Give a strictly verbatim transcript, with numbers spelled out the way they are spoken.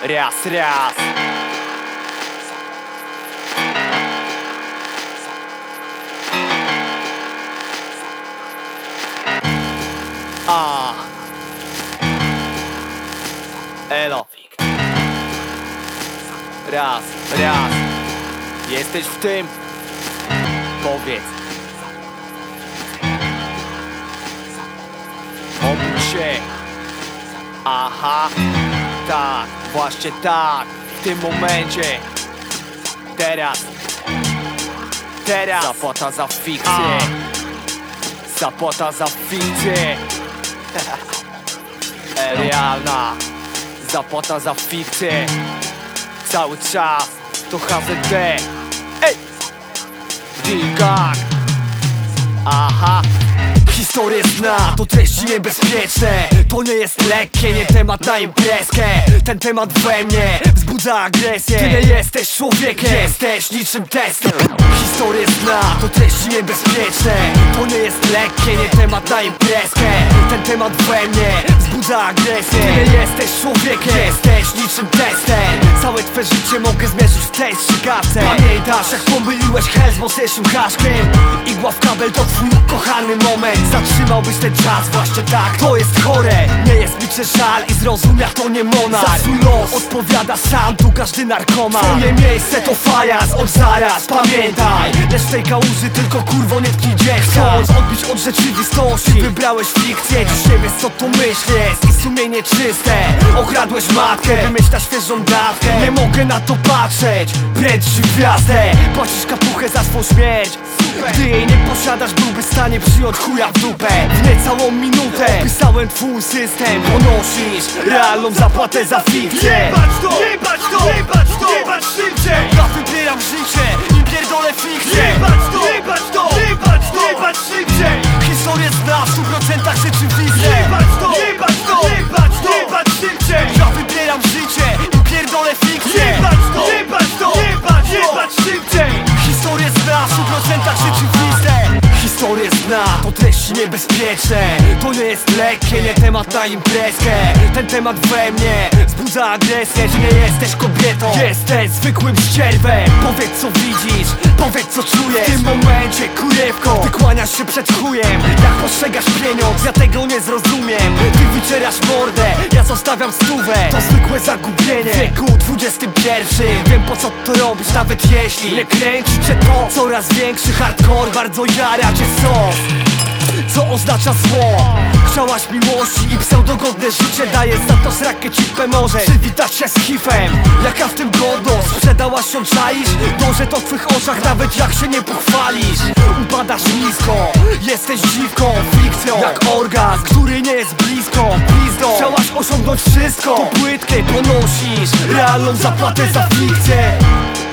Raz, raz. A. Elo. Raz, raz. Jesteś w tym? Powiedz. Obudź się. Aha. Tak, właśnie tak. W tym momencie. Teraz. Teraz. Zapłata za fikcję. Zapłata za fikcję. Realna. Zapłata za fikcję. Cały czas to H Z D. Ej! D-Gang. Aha. Historię zna, to treści niebezpieczne. To nie jest lekkie, nie temat na imprezkę. Ten temat we mnie wzbudza agresję. Ty nie jesteś człowiekiem, jesteś niczym testem. Historię zna, to treści niebezpieczne. To nie jest lekkie, nie temat na imprezkę. Ten temat we mnie wzbudza agresję. Ty nie jesteś człowiekiem, jesteś niczym testem. Całe twe życie mogę zmierzyć w tej strzykawce. Pamiętasz jak pomyliłeś hell z mocniejszym haszkiem? Igła w kabel to twój ukochany moment. Zatrzymałbyś ten czas, właśnie tak, to jest chore. Nie jest mi cię żal i zrozum jak to nie monarch. Za swój los odpowiada sam tu każdy narkoman. Twoje miejsce to fajas, od zaraz, pamiętaj. Lecz w tej kałuży tylko kurwo nie tknij dziecka. Chcąc odbić od rzeczywistości, wybrałeś fikcję. Dziś nie wiesz co to myśl jest i sumienie czyste. Okradłeś matkę, by mieć na świeżą dawkę. Nie mogę na to patrzeć, bręcz ci w gwiazdę. Płacisz kapuchę za swą śmierć. Gdy jej nie posiadasz, byłby w stanie przyjąć chuja w dupę. W niecałą minutę pisałem twój system. Ponosisz realną zapłatę za fikcję. Jebać to, jebać to, jebać to, jebać szybciej. Ja wybieram życie i pierdolę fikcję. Jebać to, jebać to, jebać to, jebać szybciej. Historię zna w stu procentach rzeczywiste. Jebać to, jebać to, jebać to, jebać szybciej. Ja wybieram życie i pierdolę fikcję. Jebać to, jebać to, jebać, jebać szybciej. Historię zna w stu procentach rzeczywiste. Historię zna, to treści niebezpieczne. To nie jest lekkie, nie temat na imprezkę. Ten temat we mnie wzbudza agresję, że nie jesteś kobietą. Jesteś zwykłym ścierwem. Powiedz co widzisz, powiedz co czujesz. W tym momencie kurewko, ty kłaniasz się przed chujem. Jak postrzegasz pieniądz, ja tego nie zrozumiem. Ty wycierasz mordę, ja zostawiam stówę. To zwykłe zagubienie w wieku dwudziestym pierwszym. Wiem po co to robisz, nawet jeśli nie kręci cię to. Coraz większy hardcore, bardzo jara cię sos. Co oznacza zło? Chciałaś miłości i pseudogodne życie. Dajesz za to srakę cipę, możesz przywitać się z hifem. Jaka w tym godność? Sprzedałaś ją, czaisz? Dążę to w twych oczach, nawet jak się nie pochwalisz. Upadasz nisko, jesteś dziwką, fikcją. Jak orgazm, który nie jest blisko, pizdą. Chciałaś osiągnąć wszystko, to płytkę ponosisz realną zapłatę za fikcję.